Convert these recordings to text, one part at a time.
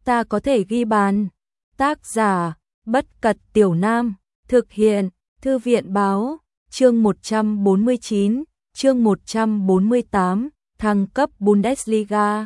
ta có thể ghi bàn. Tác giả, Bất Cật Tiểu Nam, thực hiện, Thư viện Báo, chương 149, chương 148, thăng cấp Bundesliga.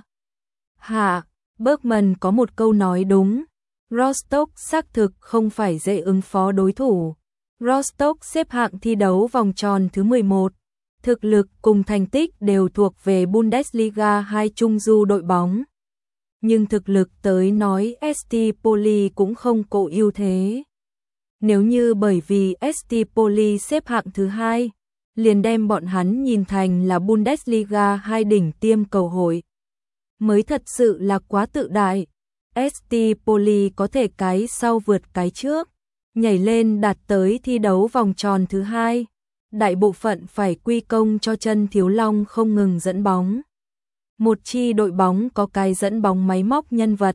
Hạ, Bergman có một câu nói đúng, Rostock xác thực không phải dễ ứng phó đối thủ. Rostock xếp hạng thi đấu vòng tròn thứ 11, thực lực cùng thành tích đều thuộc về Bundesliga 2 trung du đội bóng. Nhưng thực lực tới nói ST Poli cũng không có ưu thế. Nếu như bởi vì ST Poli xếp hạng thứ 2, liền đem bọn hắn nhìn thành là Bundesliga 2 đỉnh tiêm cầu hội, mới thật sự là quá tự đại. ST Poli có thể cái sau vượt cái trước, nhảy lên đạt tới thi đấu vòng tròn thứ 2. Đại bộ phận phải quy công cho chân Thiếu Long không ngừng dẫn bóng. Một chi đội bóng có cái dẫn bóng máy móc nhân vật.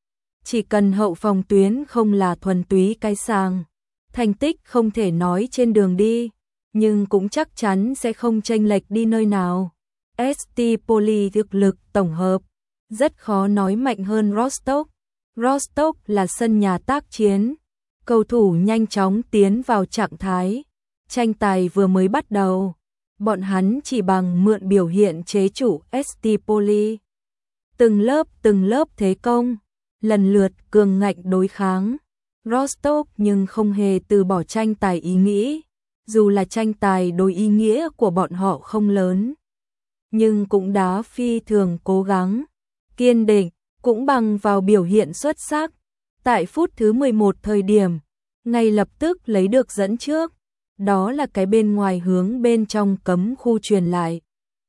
Chỉ cần hậu phòng tuyến không là thuần túy cái sàng, thành tích không thể nói trên đường đi, nhưng cũng chắc chắn sẽ không chênh lệch đi nơi nào. ST Poli thực lực tổng hợp rất khó nói mạnh hơn Rostock. Rostock là sân nhà tác chiến, cầu thủ nhanh chóng tiến vào trạng thái. Tranh tài vừa mới bắt đầu, bọn hắn chỉ bằng mượn biểu hiện chế chủ ST Poli. Từng lớp thế công, lần lượt cường ngạnh đối kháng. Rostock nhưng không hề từ bỏ tranh tài ý nghĩ, dù là tranh tài đối ý nghĩa của bọn họ không lớn, nhưng cũng đá phi thường cố gắng, kiên định, cũng bằng vào biểu hiện xuất sắc. Tại phút thứ 11 thời điểm, ngay lập tức lấy được dẫn trước. Đó là cái bên ngoài hướng bên trong cấm khu truyền lại.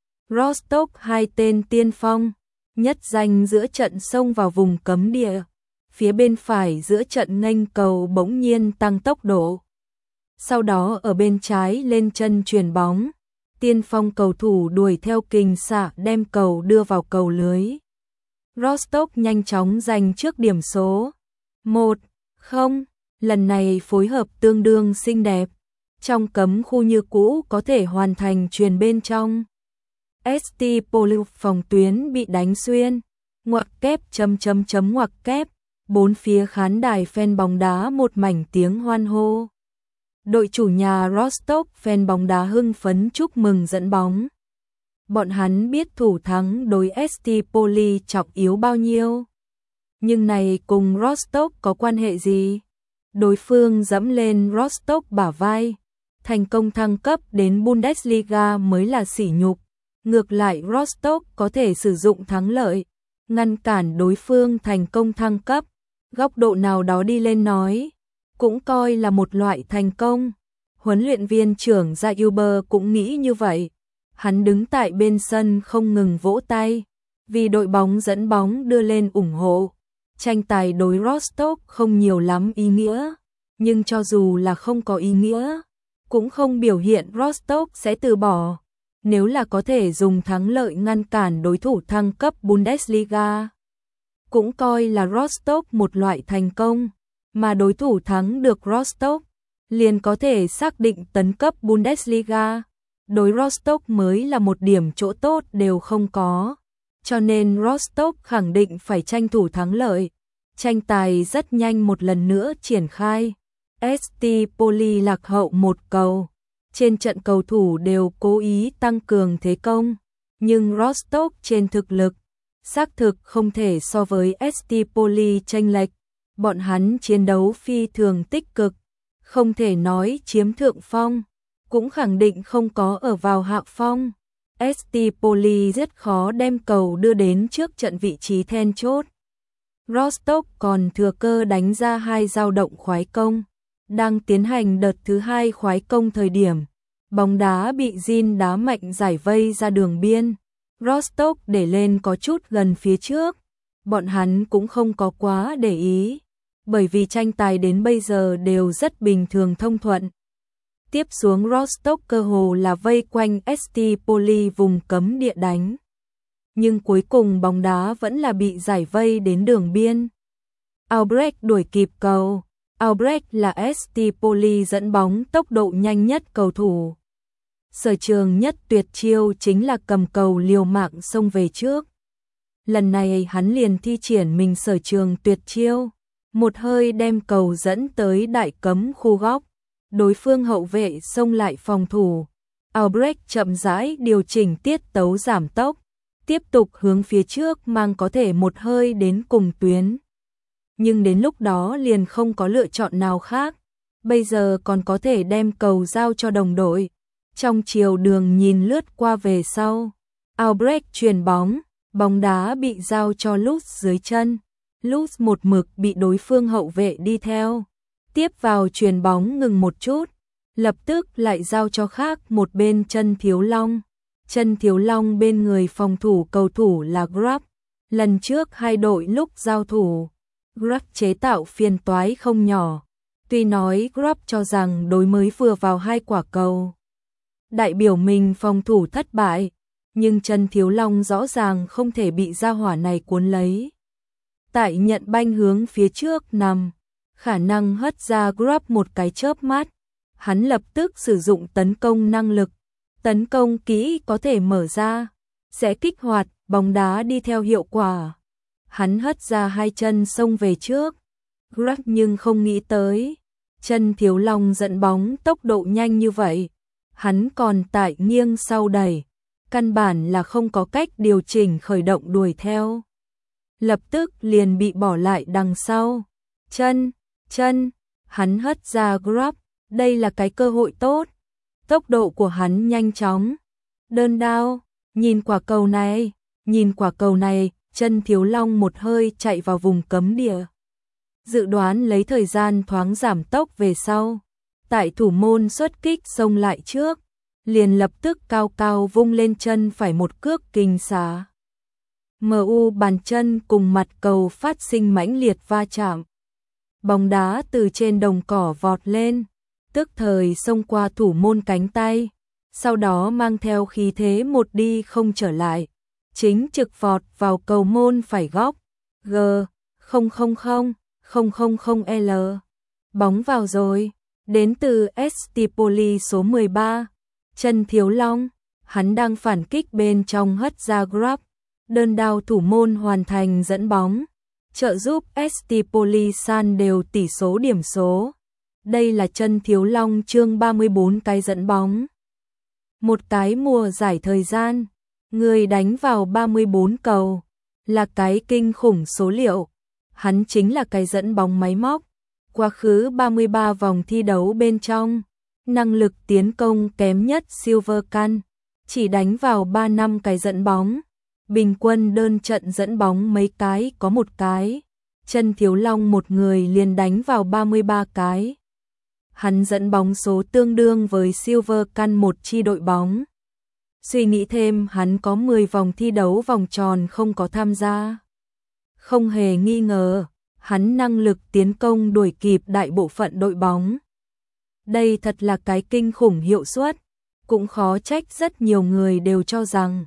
Rostock 2 tên tiên phong, nhất danh giữa trận xông vào vùng cấm địa, phía bên phải giữa trận nghênh cầu bỗng nhiên tăng tốc độ. Sau đó ở bên trái lên chân chuyền bóng, tiên phong cầu thủ đuổi theo kình xạ đem cầu đưa vào cầu lưới. Rostock nhanh chóng giành trước điểm số 1-0, lần này phối hợp tương đương xinh đẹp. Trong cấm khu như cũ có thể hoàn thành chuyền bên trong. ST Poli phòng tuyến bị đánh xuyên, ngoặc kép ngoặc kép, bốn phía khán đài fan bóng đá một mảnh tiếng hoan hô. Đội chủ nhà Rostock fan bóng đá hưng phấn chúc mừng dẫn bóng. Bọn hắn biết thủ thắng đối ST Poli trọng yếu bao nhiêu. Nhưng này cùng Rostock có quan hệ gì? Đối phương dẫm lên Rostock bả vai. Thành công thăng cấp đến Bundesliga mới là sỉ nhục. Ngược lại Rostock có thể sử dụng thắng lợi, ngăn cản đối phương thành công thăng cấp. Góc độ nào đó đi lên nói, cũng coi là một loại thành công. Huấn luyện viên trưởng Zauber cũng nghĩ như vậy. Hắn đứng tại bên sân không ngừng vỗ tay, vì đội bóng dẫn bóng đưa lên ủng hộ. Tranh tài đối Rostock không nhiều lắm ý nghĩa, nhưng cho dù là không có ý nghĩa, cũng không biểu hiện Rostock sẽ từ bỏ. Nếu là có thể dùng thắng lợi ngăn cản đối thủ thăng cấp Bundesliga, cũng coi là Rostock một loại thành công, mà đối thủ thắng được Rostock, liền có thể xác định tấn cấp Bundesliga. Đối Rostock mới là một điểm chỗ tốt đều không có, cho nên Rostock khẳng định phải tranh thủ thắng lợi. Tranh tài rất nhanh một lần nữa triển khai. ST Poli lạc hậu một cầu. Trên trận cầu thủ đều cố ý tăng cường thế công, nhưng Rostock trên thực lực xác thực không thể so với ST Poli chênh lệch. Bọn hắn chiến đấu phi thường tích cực, không thể nói chiếm thượng phong, cũng khẳng định không có ở vào hạ phong. ST Poli rất khó đem cầu đưa đến trước trận vị trí then chốt. Rostock còn thừa cơ đánh ra 2 dao động khoái công. Đang tiến hành đợt thứ 2 khoái công thời điểm, bóng đá bị Jin đá mạnh giải vây ra đường biên. Rostock để lên có chút gần phía trước. Bọn hắn cũng không có quá để ý, bởi vì tranh tài đến bây giờ đều rất bình thường thông thuận. Tiếp xuống Rostock cơ hồ là vây quanh ST Poli vùng cấm địa đánh. Nhưng cuối cùng bóng đá vẫn là bị giải vây đến đường biên. Albrecht đuổi kịp cầu. Albrecht là ST Poli dẫn bóng tốc độ nhanh nhất cầu thủ. Sở trường nhất tuyệt chiêu chính là cầm cầu liều mạng xông về trước. lần này hắn liền thi triển mình sở trường tuyệt chiêu, một hơi đem cầu dẫn tới đại cấm khu góc. Đối phương hậu vệ xông lại phòng thủ, Albrecht chậm rãi điều chỉnh tiết tấu giảm tốc, tiếp tục hướng phía trước mang có thể một hơi đến cùng tuyến. Nhưng đến lúc đó liền không có lựa chọn nào khác, bây giờ còn có thể đem cầu giao cho đồng đội. Trong chiều đường nhìn lướt qua về sau, Albrecht chuyền bóng, bóng đá bị giao cho Lutz dưới chân. Lutz một mực bị đối phương hậu vệ đi theo, tiếp vào chuyền bóng ngừng một chút, lập tức lại giao cho khác một bên Chân Thiếu Long. Chân Thiếu Long bên người phòng thủ cầu thủ là Grub. Lần trước hai đội lúc giao thủ, Grub chế tạo phiền toái không nhỏ. Tuy nói Grub cho rằng đối mới vừa vào hai quả cầu, đại biểu mình phòng thủ thất bại, nhưng Chân Thiếu Long rõ ràng không thể bị gia hỏa này cuốn lấy. Tại nhận banh hướng phía trước nằm, khả năng hất ra Grub một cái chớp mắt, hắn lập tức sử dụng tấn công năng lực. Tấn công kỹ có thể mở ra, sẽ kích hoạt, bóng đá đi theo hiệu quả. Hắn hất ra hai chân xông về trước, Grub nhưng không nghĩ tới, Chân Thiếu Long dẫn bóng tốc độ nhanh như vậy, hắn còn tại nghiêng sau đẩy, căn bản là không có cách điều chỉnh khởi động đuổi theo. Lập tức liền bị bỏ lại đằng sau. Chân, hắn hất ra Grub, đây là cái cơ hội tốt. Tốc độ của hắn nhanh chóng. Đơn đao, nhìn quả cầu này, Chân Thiếu Long một hơi chạy vào vùng cấm địa. Dự đoán lấy thời gian thoáng giảm tốc về sau. Tại thủ môn xuất kích xông lại trước, liền lập tức cao cao vung lên chân phải một cước kình xả. MU bàn chân cùng mặt cầu phát sinh mãnh liệt va chạm. Bóng đá từ trên đồng cỏ vọt lên, tức thời xông qua thủ môn cánh tay, sau đó mang theo khí thế một đi không trở lại, chính trực vọt vào cầu môn phải góc. G0000L. Bóng vào rồi, đến từ Stipoli số 13. Chân Thiếu Long, hắn đang phản kích bên trong hất ra Grub. Đơn đao thủ môn hoàn thành dẫn bóng, trợ giúp Stipoli san đều tỷ số điểm số. Đây là Chân Thiếu Long chương 34 cái dẫn bóng. Một cái mùa giải thời gian, người đánh vào 34 cầu, là cái kinh khủng số liệu. Hắn chính là cái dẫn bóng máy móc. Quá khứ 33 vòng thi đấu bên trong, năng lực tiến công kém nhất Silvercan, chỉ đánh vào 3 năm cái dẫn bóng. Bình quân đơn trận dẫn bóng mấy cái có một cái. Chân Thiếu Long một người liền đánh vào 33 cái. Hắn dẫn bóng số tương đương với Silvercan một chi đội bóng. Suy nghĩ thêm, hắn có 10 vòng thi đấu vòng tròn không có tham gia. Không hề nghi ngờ, hắn năng lực tiến công đuổi kịp đại bộ phận đội bóng. Đây thật là cái kinh khủng hiệu suất, cũng khó trách rất nhiều người đều cho rằng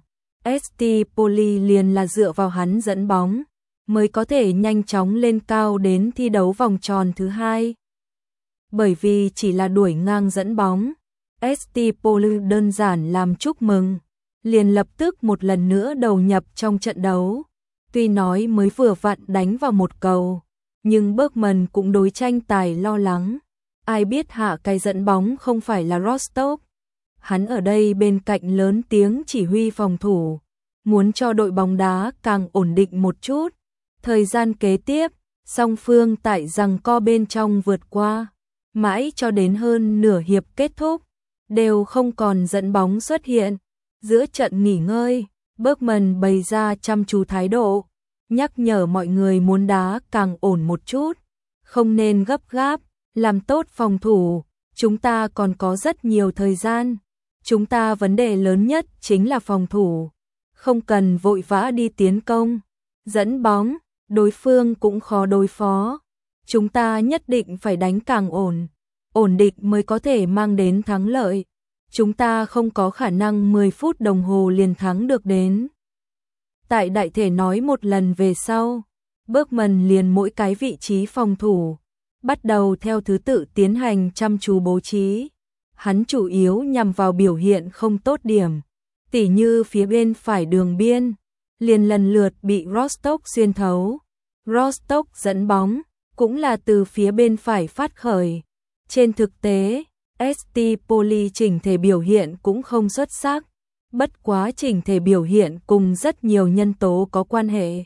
Stipoli liền là dựa vào hắn dẫn bóng mới có thể nhanh chóng lên cao đến thi đấu vòng tròn thứ hai. Bởi vì chỉ là đuổi ngang dẫn bóng, Stipoli đơn giản làm chúc mừng, liền lập tức một lần nữa đầu nhập trong trận đấu. Tuy nói mới vừa vặn đánh vào một cầu, nhưng Bergman cũng đối tranh tài lo lắng. Ai biết hạ cái dẫn bóng không phải là Rostov. Hắn ở đây bên cạnh lớn tiếng chỉ huy phòng thủ, muốn cho đội bóng đá càng ổn định một chút. Thời gian kế tiếp, song phương tại giằng co bên trong vượt qua, mãi cho đến hơn nửa hiệp kết thúc, đều không còn dẫn bóng xuất hiện. Giữa trận nghỉ ngơi, Bergman bày ra chăm chú thái độ, nhắc nhở mọi người muốn đá càng ổn một chút, không nên gấp gáp, làm tốt phòng thủ, chúng ta còn có rất nhiều thời gian. Chúng ta vấn đề lớn nhất chính là phòng thủ, không cần vội vã đi tiến công. Dẫn bóng, đối phương cũng khó đối phó. Chúng ta nhất định phải đánh càng ổn định mới có thể mang đến thắng lợi. Chúng ta không có khả năng 10 phút đồng hồ liền thắng được đến. Tại đại thể nói một lần về sau, Bergman liền mỗi cái vị trí phòng thủ, bắt đầu theo thứ tự tiến hành chăm chú bố trí. Hắn chủ yếu nhằm vào biểu hiện không tốt điểm, tỉ như phía bên phải đường biên, liền lần lượt bị Rostov xuyên thấu. Rostov dẫn bóng, cũng là từ phía bên phải phát khởi. Trên thực tế, ST Poli chỉnh thể biểu hiện cũng không xuất sắc, bất quá chỉnh thể biểu hiện cùng rất nhiều nhân tố có quan hệ.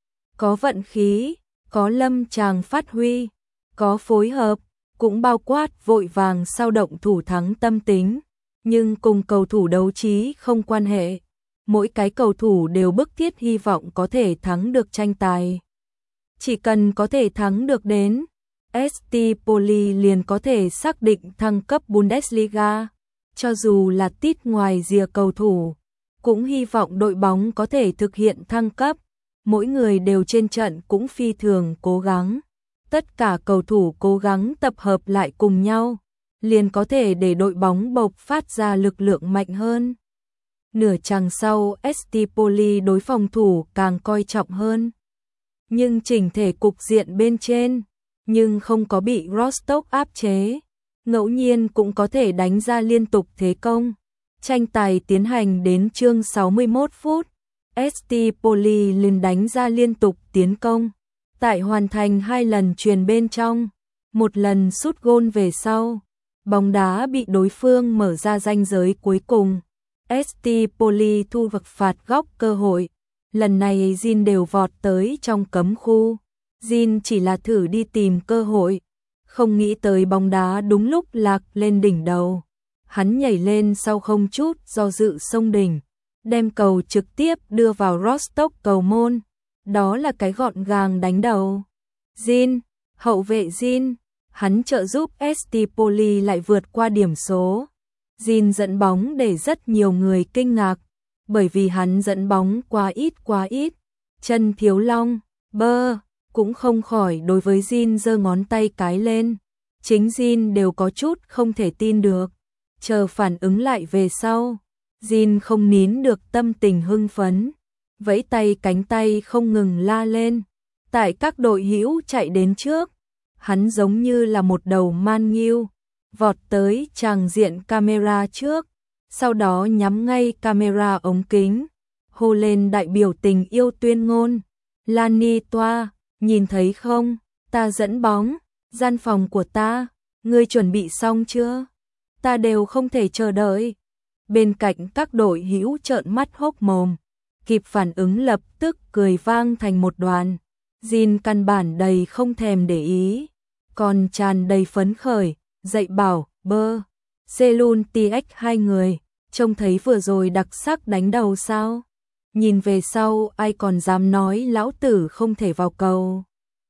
Có vận khí, có lâm tràng phát huy, có phối hợp, cũng bao quát vội vàng sao động thủ thắng tâm tính, nhưng cùng cầu thủ đấu trí không quan hệ. Mỗi cái cầu thủ đều bức thiết hy vọng có thể thắng được tranh tài. Chỉ cần có thể thắng được đến, ST Poli liền có thể xác định thăng cấp Bundesliga. Cho dù là tít ngoài rìa cầu thủ, cũng hy vọng đội bóng có thể thực hiện thăng cấp. Mỗi người đều trên trận cũng phi thường cố gắng. Tất cả cầu thủ cố gắng tập hợp lại cùng nhau, liền có thể để đội bóng bộc phát ra lực lượng mạnh hơn. Nửa chặng sau, ST Poli đối phòng thủ càng coi trọng hơn. Nhưng chỉnh thể cục diện bên trên, nhưng không có bị Rostov áp chế. Ngẫu nhiên cũng có thể đánh ra liên tục thế công. Tranh tài tiến hành đến chương 61 phút. ST Poli liền đánh ra liên tục tiến công. Tại hoàn thành 2 lần chuyền bên trong, 1 lần sút gôn về sau. Bóng đá bị đối phương mở ra ranh giới cuối cùng. ST Poli thu vực phạt góc cơ hội. Lần này Jin đều vọt tới trong cấm khu. Jin chỉ là thử đi tìm cơ hội, không nghĩ tới bóng đá đúng lúc lạc lên đỉnh đầu. Hắn nhảy lên sau không chút do dự xông đỉnh, đem cầu trực tiếp đưa vào Rostov cầu môn. Đó là cái gọn gàng đánh đầu. Jin, hậu vệ Jin, hắn trợ giúp ST Poli lại vượt qua điểm số. Jin dẫn bóng để rất nhiều người kinh ngạc, bởi vì hắn dẫn bóng quá ít. Chân Thiếu Long, bơ, cũng không khỏi đối với Jin giơ ngón tay cái lên. Chính Jin đều có chút không thể tin được. Chờ phản ứng lại về sau, Jin không nín được tâm tình hưng phấn, vẫy tay cánh tay không ngừng la lên. Tại các đội hữu chạy đến trước, hắn giống như là một đầu man nghiêu, vọt tới tràng diện camera trước, sau đó nhắm ngay camera ống kính, hô lên đại biểu tình yêu tuyên ngôn. Lani Toa, nhìn thấy không, ta dẫn bóng, gian phòng của ta, ngươi chuẩn bị xong chưa? Ta đều không thể chờ đợi. Bên cạnh các đội hữu trợn mắt hốc mồm, kịp phản ứng lập tức cười vang thành một đoàn. Jin căn bản đầy không thèm để ý, còn tràn đầy phấn khởi, dạy bảo, bơ, Selun TX hai người, trông thấy vừa rồi đặc sắc đánh đầu sao? Nhìn về sau ai còn dám nói lão tử không thể vào cầu.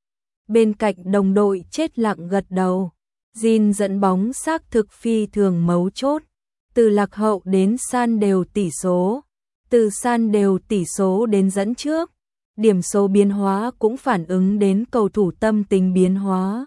Bên cạnh đồng đội chết lặng gật đầu. Jin dẫn bóng xác thực phi thường mấu chốt, từ lạc hậu đến san đều tỷ số, từ san đều tỷ số đến dẫn trước, điểm số biến hóa cũng phản ứng đến cầu thủ tâm tình biến hóa.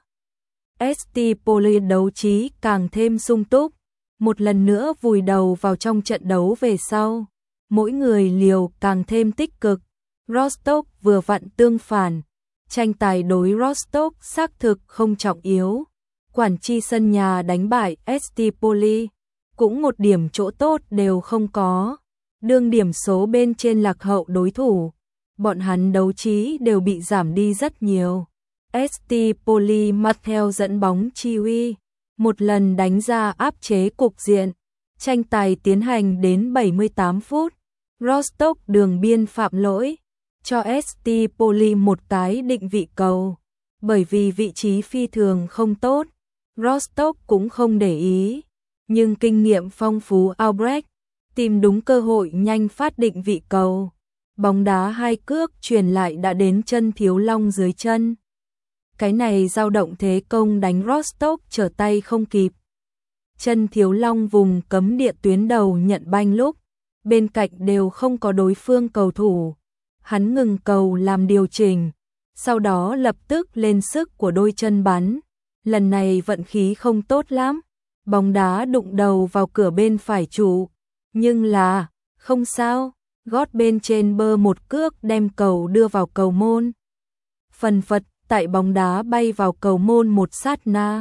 ST Poli đấu trí càng thêm sung túc, một lần nữa vùi đầu vào trong trận đấu về sau, mỗi người liều càng thêm tích cực. Rostov vừa vặn tương phản, tranh tài đối Rostov xác thực không trọng yếu. Quản tri sân nhà đánh bại ST Poli, cũng một điểm chỗ tốt đều không có. Đương điểm số bên trên lạc hậu đối thủ, bọn hắn đấu trí đều bị giảm đi rất nhiều. ST Poli mặc theo dẫn bóng chi uy, một lần đánh ra áp chế cục diện. Tranh tài tiến hành đến 78 phút, Rostov đường biên phạm lỗi, cho ST Poli một cái định vị cầu. Bởi vì vị trí phi thường không tốt, Rostov cũng không để ý, nhưng kinh nghiệm phong phú Albrecht tìm đúng cơ hội nhanh phát định vị cầu. Bóng đá hai cước truyền lại đã đến chân Thiếu Long dưới chân. Cái này dao động thế công đánh Rostov trở tay không kịp. Chân Thiếu Long vùng cấm địa tuyến đầu nhận banh lúc, bên cạnh đều không có đối phương cầu thủ. Hắn ngừng cầu làm điều chỉnh, sau đó lập tức lên sức của đôi chân bắn. Lần này vận khí không tốt lắm, bóng đá đụng đầu vào cửa bên phải trụ, nhưng là, không sao, gót bên trên bơ một cước đem cầu đưa vào cầu môn. Phần phật, tại bóng đá bay vào cầu môn một sát na.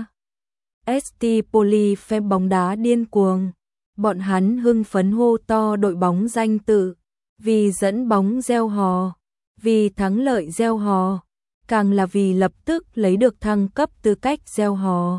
ST Poli phép bóng đá điên cuồng, bọn hắn hưng phấn hô to đội bóng danh tự, vì dẫn bóng gieo hò, vì thắng lợi gieo hò, càng là vì lập tức lấy được thăng cấp tư cách gieo hò.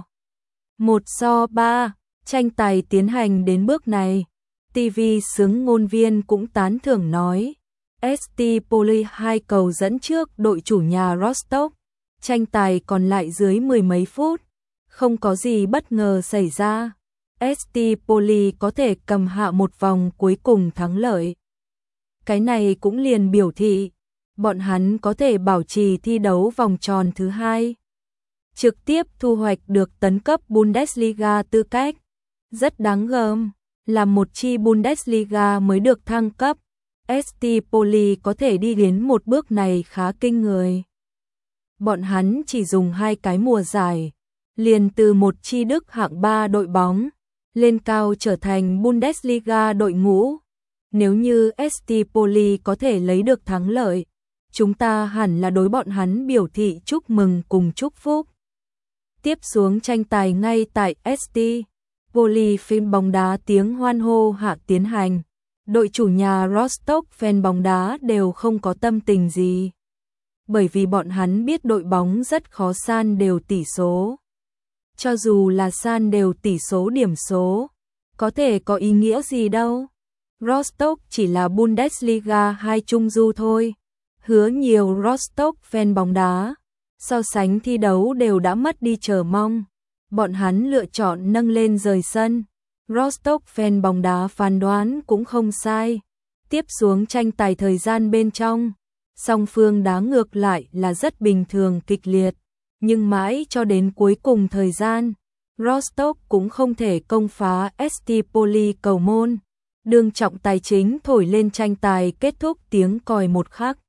1-3, tranh tài tiến hành đến bước này. TV xướng ngôn viên cũng tán thưởng nói, ST Poli 2 cầu dẫn trước đội chủ nhà Rostov, tranh tài còn lại dưới mười mấy phút, không có gì bất ngờ xảy ra. ST Poli có thể cầm hạ một vòng cuối cùng thắng lợi. Cái này cũng liền biểu thị, bọn hắn có thể bảo trì thi đấu vòng tròn thứ hai, trực tiếp thu hoạch được tấn cấp Bundesliga tư cách. Rất đáng gờm, là một chi Bundesliga mới được thăng cấp, ST Poli có thể đi đến một bước này khá kinh người. Bọn hắn chỉ dùng 2 cái mùa giải, liền từ một chi Đức hạng 3 đội bóng, lên cao trở thành Bundesliga đội ngũ. Nếu như ST Poli có thể lấy được thắng lợi, chúng ta hẳn là đối bọn hắn biểu thị chúc mừng cùng chúc phúc. Tiếp xuống tranh tài ngay tại ST Poli phim bóng đá tiếng hoan hô hạ tiến hành. Đội chủ nhà Rostov fan bóng đá đều không có tâm tình gì, bởi vì bọn hắn biết đội bóng rất khó san đều tỷ số. Cho dù là san đều tỷ số điểm số, có thể có ý nghĩa gì đâu. Rostov chỉ là Bundesliga 2 trung du thôi. Hứa nhiều Rostov fan bóng đá, so sánh thi đấu đều đã mất đi chờ mong. Bọn hắn lựa chọn nâng lên rời sân. Rostov fan bóng đá phán đoán cũng không sai. Tiếp xuống tranh tài thời gian bên trong, song phương đá ngược lại là rất bình thường kịch liệt. Nhưng mãi cho đến cuối cùng thời gian, Rostov cũng không thể công phá ST Poli cầu môn. Đường trọng tài chính thổi lên tranh tài kết thúc tiếng còi một khắc.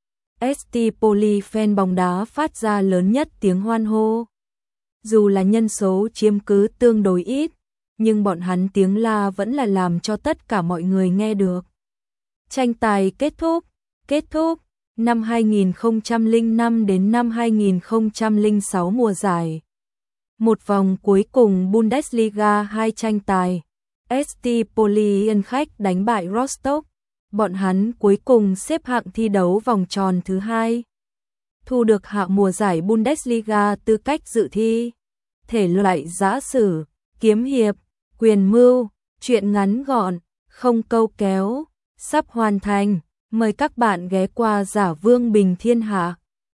ST Poli fan bóng đá phát ra lớn nhất tiếng hoan hô. Dù là nhân số chiếm cứ tương đối ít, nhưng bọn hắn tiếng la vẫn là làm cho tất cả mọi người nghe được. Tranh tài kết thúc, năm 2005 đến năm 2006 mùa giải. Một vòng cuối cùng Bundesliga 2 tranh tài, ST Poli yên khách đánh bại Rostov. Bọn hắn cuối cùng xếp hạng thi đấu vòng tròn thứ hai, thu được hạ mùa giải Bundesliga tư cách dự thi. Thể loại giã sử, kiếm hiệp, quyền mưu, truyện ngắn gọn, không câu kéo, sắp hoàn thành. Mời các bạn ghé qua Giả Vương Bình Thiên Hạ.